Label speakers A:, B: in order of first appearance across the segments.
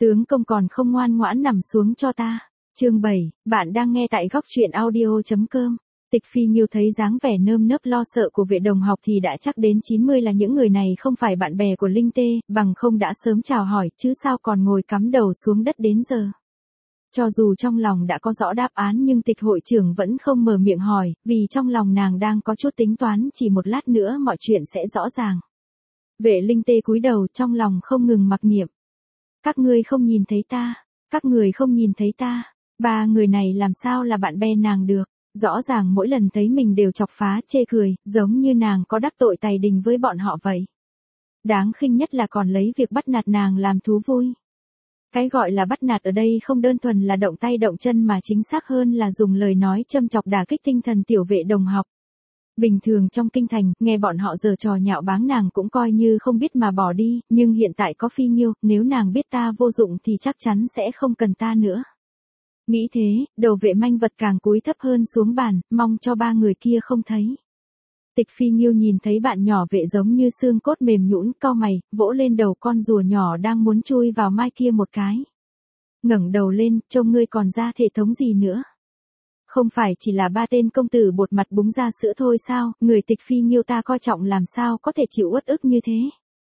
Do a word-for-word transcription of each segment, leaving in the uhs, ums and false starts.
A: Tướng công còn không ngoan ngoãn nằm xuống cho ta. Chương bảy, bạn đang nghe tại góc truyện audio.com. Tịch Phi Nghiêu thấy dáng vẻ nơm nớp lo sợ của Vệ đồng học thì đã chắc đến chín mươi là những người này không phải bạn bè của Linh Tê, bằng không đã sớm chào hỏi chứ sao còn ngồi cắm đầu xuống đất đến giờ. Cho dù trong lòng đã có rõ đáp án nhưng tịch hội trưởng vẫn không mở miệng hỏi, vì trong lòng nàng đang có chút tính toán, chỉ một lát nữa mọi chuyện sẽ rõ ràng. Vệ Linh Tê cúi đầu trong lòng không ngừng mặc niệm. Các ngươi không nhìn thấy ta, các người không nhìn thấy ta, ba người này làm sao là bạn bè nàng được, rõ ràng mỗi lần thấy mình đều chọc phá chê cười, giống như nàng có đắc tội tày đình với bọn họ vậy. Đáng khinh nhất là còn lấy việc bắt nạt nàng làm thú vui. Cái gọi là bắt nạt ở đây không đơn thuần là động tay động chân mà chính xác hơn là dùng lời nói châm chọc đả kích tinh thần tiểu Vệ đồng học. Bình thường trong kinh thành, nghe bọn họ giở trò nhạo báng nàng cũng coi như không biết mà bỏ đi, nhưng hiện tại có Phi Nghiêu, nếu nàng biết ta vô dụng thì chắc chắn sẽ không cần ta nữa. Nghĩ thế, đầu Vệ manh vật càng cúi thấp hơn xuống bàn, mong cho ba người kia không thấy. Tịch Phi Nghiêu nhìn thấy bạn nhỏ Vệ giống như xương cốt mềm nhũn, cau mày, vỗ lên đầu con rùa nhỏ đang muốn chui vào mai kia một cái. Ngẩng đầu lên, trông ngươi còn ra thể thống gì nữa? Không phải chỉ là ba tên công tử bột mặt búng ra sữa thôi sao, người Tịch Phi Nghiêu ta coi trọng làm sao có thể chịu uất ức như thế.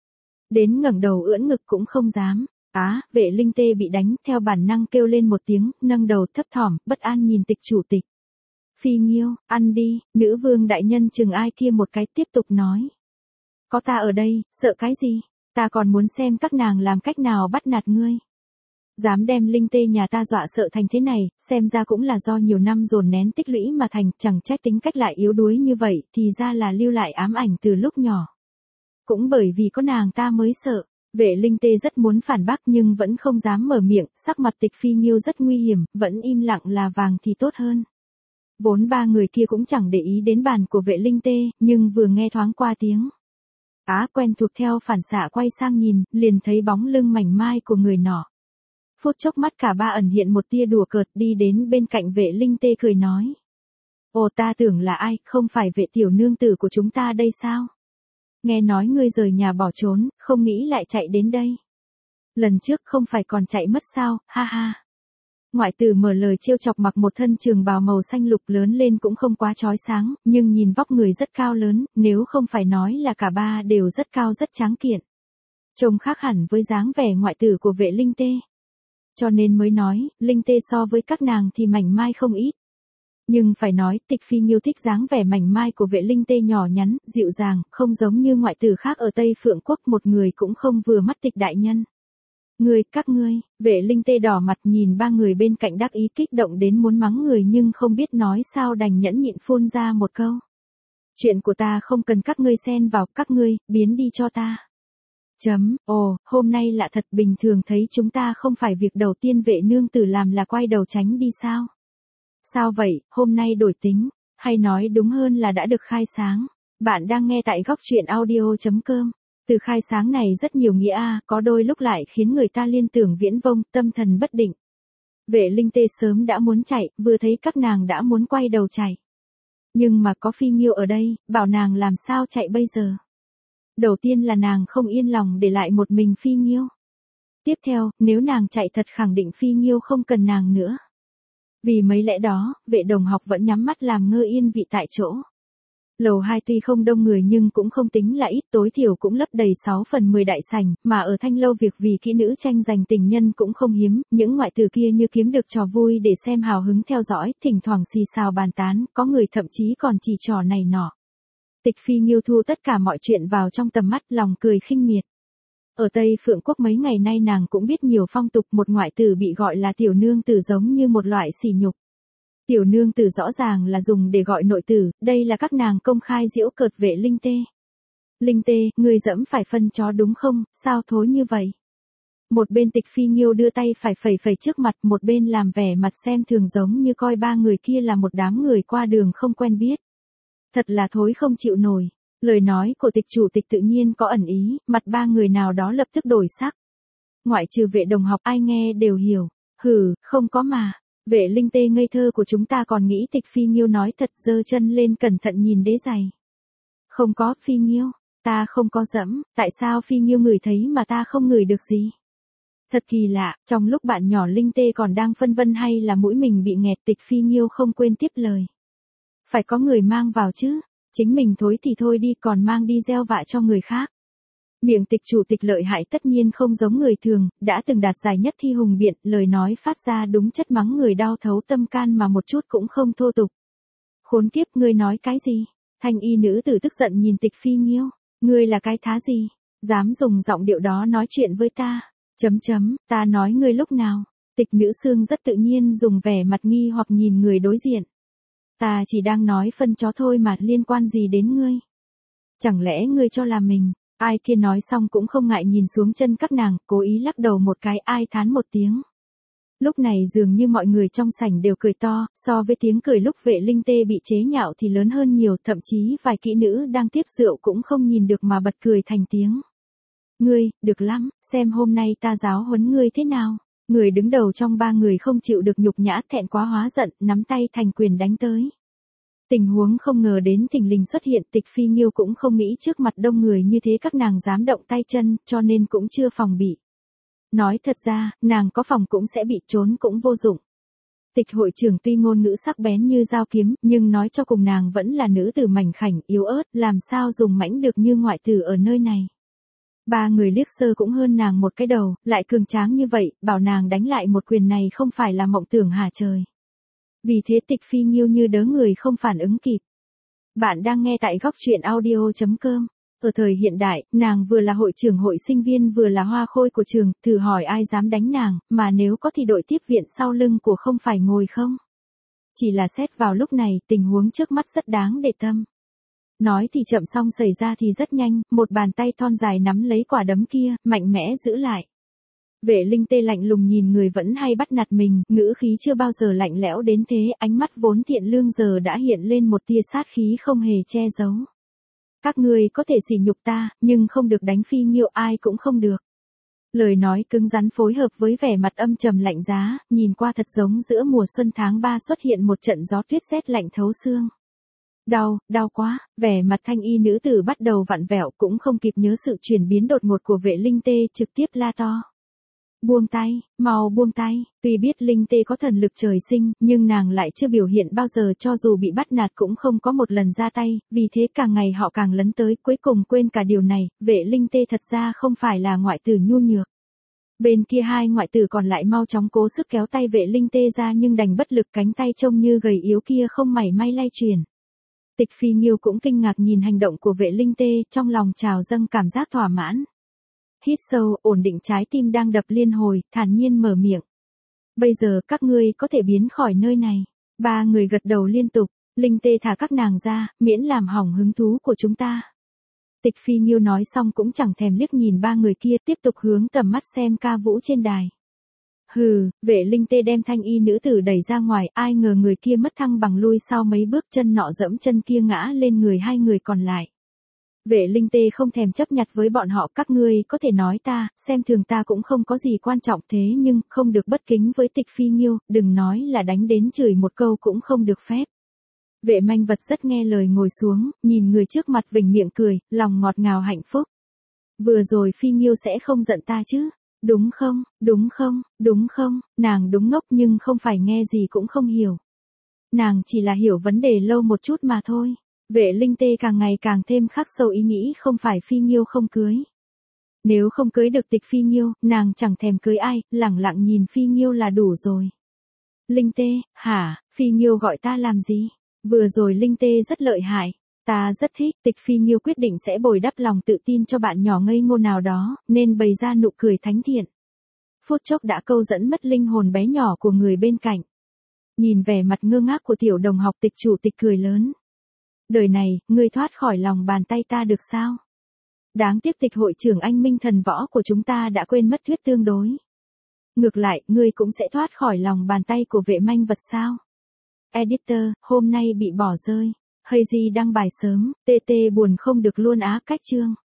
A: Đến ngẩng đầu ưỡn ngực cũng không dám. Á, Vệ Linh Tê bị đánh, theo bản năng kêu lên một tiếng, nâng đầu thấp thỏm, bất an nhìn Tịch chủ tịch. Phi Nghiêu, ăn đi, nữ vương đại nhân chừng ai kia một cái tiếp tục nói. Có ta ở đây, sợ cái gì, ta còn muốn xem các nàng làm cách nào bắt nạt ngươi. Dám đem Linh Tê nhà ta dọa sợ thành thế này, xem ra cũng là do nhiều năm dồn nén tích lũy mà thành, chẳng trách tính cách lại yếu đuối như vậy, thì ra là lưu lại ám ảnh từ lúc nhỏ. Cũng bởi vì có nàng ta mới sợ. Vệ Linh Tê rất muốn phản bác nhưng vẫn không dám mở miệng, sắc mặt Tịch Phi Nghiêu rất nguy hiểm, vẫn im lặng là vàng thì tốt hơn. Vốn ba người kia cũng chẳng để ý đến bàn của Vệ Linh Tê, nhưng vừa nghe thoáng qua tiếng Á quen thuộc theo phản xạ quay sang nhìn, liền thấy bóng lưng mảnh mai của người nọ. Phút chốc mắt cả ba ẩn hiện một tia đùa cợt, đi đến bên cạnh Vệ Linh Tê cười nói. Ồ, ta tưởng là ai, không phải Vệ tiểu nương tử của chúng ta đây sao? Nghe nói ngươi rời nhà bỏ trốn, không nghĩ lại chạy đến đây. Lần trước không phải còn chạy mất sao, ha ha. Ngoại tử mở lời trêu chọc, mặc một thân trường bào màu xanh lục, lớn lên cũng không quá chói sáng, nhưng nhìn vóc người rất cao lớn, nếu không phải nói là cả ba đều rất cao rất tráng kiện. Trông khác hẳn với dáng vẻ ngoại tử của Vệ Linh Tê. Cho nên mới nói, Linh Tê so với các nàng thì mảnh mai không ít. Nhưng phải nói, Tịch Phi Nghiêu thích dáng vẻ mảnh mai của Vệ Linh Tê, nhỏ nhắn, dịu dàng, không giống như ngoại tử khác ở Tây Phượng Quốc, một người cũng không vừa mắt Tịch đại nhân. Ngươi, các ngươi, Vệ Linh Tê đỏ mặt nhìn ba người bên cạnh đắc ý kích động đến muốn mắng người nhưng không biết nói sao đành nhẫn nhịn phun ra một câu. Chuyện của ta không cần các ngươi xen vào, các ngươi, biến đi cho ta. Chấm, ồ, hôm nay lạ thật, bình thường thấy chúng ta không phải việc đầu tiên Vệ nương tử làm là quay đầu tránh đi sao? Sao vậy, hôm nay đổi tính, hay nói đúng hơn là đã được khai sáng. Bạn đang nghe tại góc truyện audio.com. Từ khai sáng này rất nhiều nghĩa a, có đôi lúc lại khiến người ta liên tưởng viễn vông, tâm thần bất định. Vệ Linh Tê sớm đã muốn chạy, vừa thấy các nàng đã muốn quay đầu chạy. Nhưng mà có Phi Nghiêu ở đây, bảo nàng làm sao chạy bây giờ. Đầu tiên là nàng không yên lòng để lại một mình Phi Nghiêu. Tiếp theo, nếu nàng chạy thật khẳng định Phi Nghiêu không cần nàng nữa. Vì mấy lẽ đó, Vệ đồng học vẫn nhắm mắt làm ngơ yên vị tại chỗ. Lầu hai tuy không đông người nhưng cũng không tính là ít, tối thiểu cũng lấp đầy sáu phần mười đại sảnh, mà ở Thanh lâu việc vì kỹ nữ tranh giành tình nhân cũng không hiếm, những ngoại tử kia như kiếm được trò vui để xem hào hứng theo dõi, thỉnh thoảng xì xào bàn tán, có người thậm chí còn chỉ trò này nọ. Tịch Phi Nghiêu thu tất cả mọi chuyện vào trong tầm mắt, lòng cười khinh miệt. Ở Tây Phượng Quốc mấy ngày nay nàng cũng biết nhiều phong tục, một ngoại tử bị gọi là tiểu nương tử giống như một loại sỉ nhục. Tiểu nương tử rõ ràng là dùng để gọi nội tử, đây là các nàng công khai giễu cợt Vệ Linh Tê. Linh Tê, ngươi dẫm phải phân chó đúng không, sao thối như vậy? Một bên Tịch Phi Nghiêu đưa tay phải phẩy phẩy trước mặt, một bên làm vẻ mặt xem thường giống như coi ba người kia là một đám người qua đường không quen biết. Thật là thối không chịu nổi. Lời nói của Tịch chủ tịch tự nhiên có ẩn ý, mặt ba người nào đó lập tức đổi sắc. Ngoại trừ Vệ đồng học ai nghe đều hiểu. Hừ, không có mà. Vệ Linh Tê ngây thơ của chúng ta còn nghĩ Tịch Phi Nghiêu nói thật, giơ chân lên cẩn thận nhìn đế giày. Không có, Phi Nghiêu, ta không có dẫm, tại sao Phi Nghiêu ngửi thấy mà ta không ngửi được gì? Thật kỳ lạ, trong lúc bạn nhỏ Linh Tê còn đang phân vân hay là mũi mình bị nghẹt, Tịch Phi Nghiêu không quên tiếp lời. Phải có người mang vào chứ, chính mình thối thì thôi đi còn mang đi gieo vạ cho người khác. Miệng Tịch chủ tịch lợi hại tất nhiên không giống người thường, đã từng đạt giải nhất thi hùng biện, lời nói phát ra đúng chất mắng người đau thấu tâm can mà một chút cũng không thô tục. Khốn kiếp, ngươi nói cái gì? Thanh y nữ tử tức giận nhìn Tịch Phi Nghiêu, ngươi là cái thá gì? Dám dùng giọng điệu đó nói chuyện với ta? Chấm chấm, ta nói ngươi lúc nào? Tịch nữ xương rất tự nhiên dùng vẻ mặt nghi hoặc nhìn người đối diện. Ta chỉ đang nói phân chó thôi mà, liên quan gì đến ngươi? Chẳng lẽ ngươi cho là mình? Ai kia nói xong cũng không ngại nhìn xuống chân các nàng, cố ý lắc đầu một cái, ai thán một tiếng. Lúc này dường như mọi người trong sảnh đều cười to, so với tiếng cười lúc Vệ Linh Tê bị chế nhạo thì lớn hơn nhiều, thậm chí vài kỹ nữ đang tiếp rượu cũng không nhìn được mà bật cười thành tiếng. Ngươi, được lắm, xem hôm nay ta giáo huấn ngươi thế nào. Người đứng đầu trong ba người không chịu được nhục nhã, thẹn quá hóa giận, nắm tay thành quyền đánh tới. Tình huống không ngờ đến thình lình xuất hiện, Tịch Phi Nghiêu cũng không nghĩ trước mặt đông người như thế các nàng dám động tay chân, cho nên cũng chưa phòng bị. Nói thật ra, nàng có phòng cũng sẽ bị trốn cũng vô dụng. Tịch hội trưởng tuy ngôn ngữ sắc bén như dao kiếm, nhưng nói cho cùng nàng vẫn là nữ tử mảnh khảnh, yếu ớt, làm sao dùng mãnh được như ngoại tử ở nơi này. Ba người liếc sơ cũng hơn nàng một cái đầu, lại cường tráng như vậy, bảo nàng đánh lại một quyền này không phải là mộng tưởng hả trời. Vì thế Tịch Phi Nghiêu như đớ người không phản ứng kịp. Bạn đang nghe tại góc truyện audio chấm com. Ở thời hiện đại, nàng vừa là hội trưởng hội sinh viên vừa là hoa khôi của trường, thử hỏi ai dám đánh nàng, mà nếu có thì đội tiếp viện sau lưng của không phải ngồi không? Chỉ là xét vào lúc này, tình huống trước mắt rất đáng để tâm. Nói thì chậm xong xảy ra thì rất nhanh, một bàn tay thon dài nắm lấy quả đấm kia, mạnh mẽ giữ lại. Vệ Linh Tê lạnh lùng nhìn người vẫn hay bắt nạt mình, ngữ khí chưa bao giờ lạnh lẽo đến thế, ánh mắt vốn thiện lương giờ đã hiện lên một tia sát khí không hề che giấu. Các ngươi có thể sỉ nhục ta, nhưng không được đánh Phi Nghiêu, ai cũng không được. Lời nói cứng rắn phối hợp với vẻ mặt âm trầm lạnh giá, nhìn qua thật giống giữa mùa xuân tháng ba xuất hiện một trận gió tuyết rét lạnh thấu xương. Đau, đau quá, vẻ mặt thanh y nữ tử bắt đầu vặn vẹo, cũng không kịp nhớ sự chuyển biến đột ngột của Vệ Linh Tê, trực tiếp la to. Buông tay, mau buông tay, tuy biết Linh Tê có thần lực trời sinh, nhưng nàng lại chưa biểu hiện bao giờ, cho dù bị bắt nạt cũng không có một lần ra tay, vì thế càng ngày họ càng lấn tới, cuối cùng quên cả điều này, Vệ Linh Tê thật ra không phải là ngoại tử nhu nhược. Bên kia hai ngoại tử còn lại mau chóng cố sức kéo tay Vệ Linh Tê ra nhưng đành bất lực, cánh tay trông như gầy yếu kia không mảy may lay chuyển. Tịch Phi Nghiêu cũng kinh ngạc nhìn hành động của Vệ Linh Tê, trong lòng trào dâng cảm giác thỏa mãn. Hít sâu, ổn định trái tim đang đập liên hồi, thản nhiên mở miệng. Bây giờ các ngươi có thể biến khỏi nơi này. Ba người gật đầu liên tục, Linh Tê thả các nàng ra, miễn làm hỏng hứng thú của chúng ta. Tịch Phi Nghiêu nói xong cũng chẳng thèm liếc nhìn ba người kia, tiếp tục hướng tầm mắt xem ca vũ trên đài. Hừ, Vệ Linh Tê đem thanh y nữ tử đẩy ra ngoài, ai ngờ người kia mất thăng bằng lui sau mấy bước, chân nọ dẫm chân kia ngã lên người hai người còn lại. Vệ Linh Tê không thèm chấp nhặt với bọn họ, các ngươi có thể nói ta, xem thường ta cũng không có gì quan trọng, thế nhưng, không được bất kính với Tịch Phi Nghiêu, đừng nói là đánh đến chửi một câu cũng không được phép. Vệ Manh Vật rất nghe lời ngồi xuống, nhìn người trước mặt vểnh miệng cười, lòng ngọt ngào hạnh phúc. Vừa rồi Phi Nghiêu sẽ không giận ta chứ? Đúng không, đúng không, đúng không, nàng đúng ngốc nhưng không phải nghe gì cũng không hiểu. Nàng chỉ là hiểu vấn đề lâu một chút mà thôi. Vệ Linh Tê càng ngày càng thêm khắc sâu ý nghĩ không phải Phi Nghiêu không cưới. Nếu không cưới được Tịch Phi Nghiêu, nàng chẳng thèm cưới ai, lẳng lặng nhìn Phi Nghiêu là đủ rồi. Linh Tê, hả, Phi Nghiêu gọi ta làm gì? Vừa rồi Linh Tê rất lợi hại. Ta rất thích, Tịch Phi Nghiêu quyết định sẽ bồi đắp lòng tự tin cho bạn nhỏ ngây ngô nào đó, nên bày ra nụ cười thánh thiện. Phút chốc đã câu dẫn mất linh hồn bé nhỏ của người bên cạnh. Nhìn vẻ mặt ngơ ngác của tiểu đồng học, Tịch chủ tịch cười lớn. Đời này, ngươi thoát khỏi lòng bàn tay ta được sao? Đáng tiếc Tịch hội trưởng anh minh thần võ của chúng ta đã quên mất thuyết tương đối. Ngược lại, ngươi cũng sẽ thoát khỏi lòng bàn tay của Vệ Manh Vật sao? Editor, hôm nay bị bỏ rơi. Hay gì đăng bài sớm, tê tê buồn không được luôn á cách chương.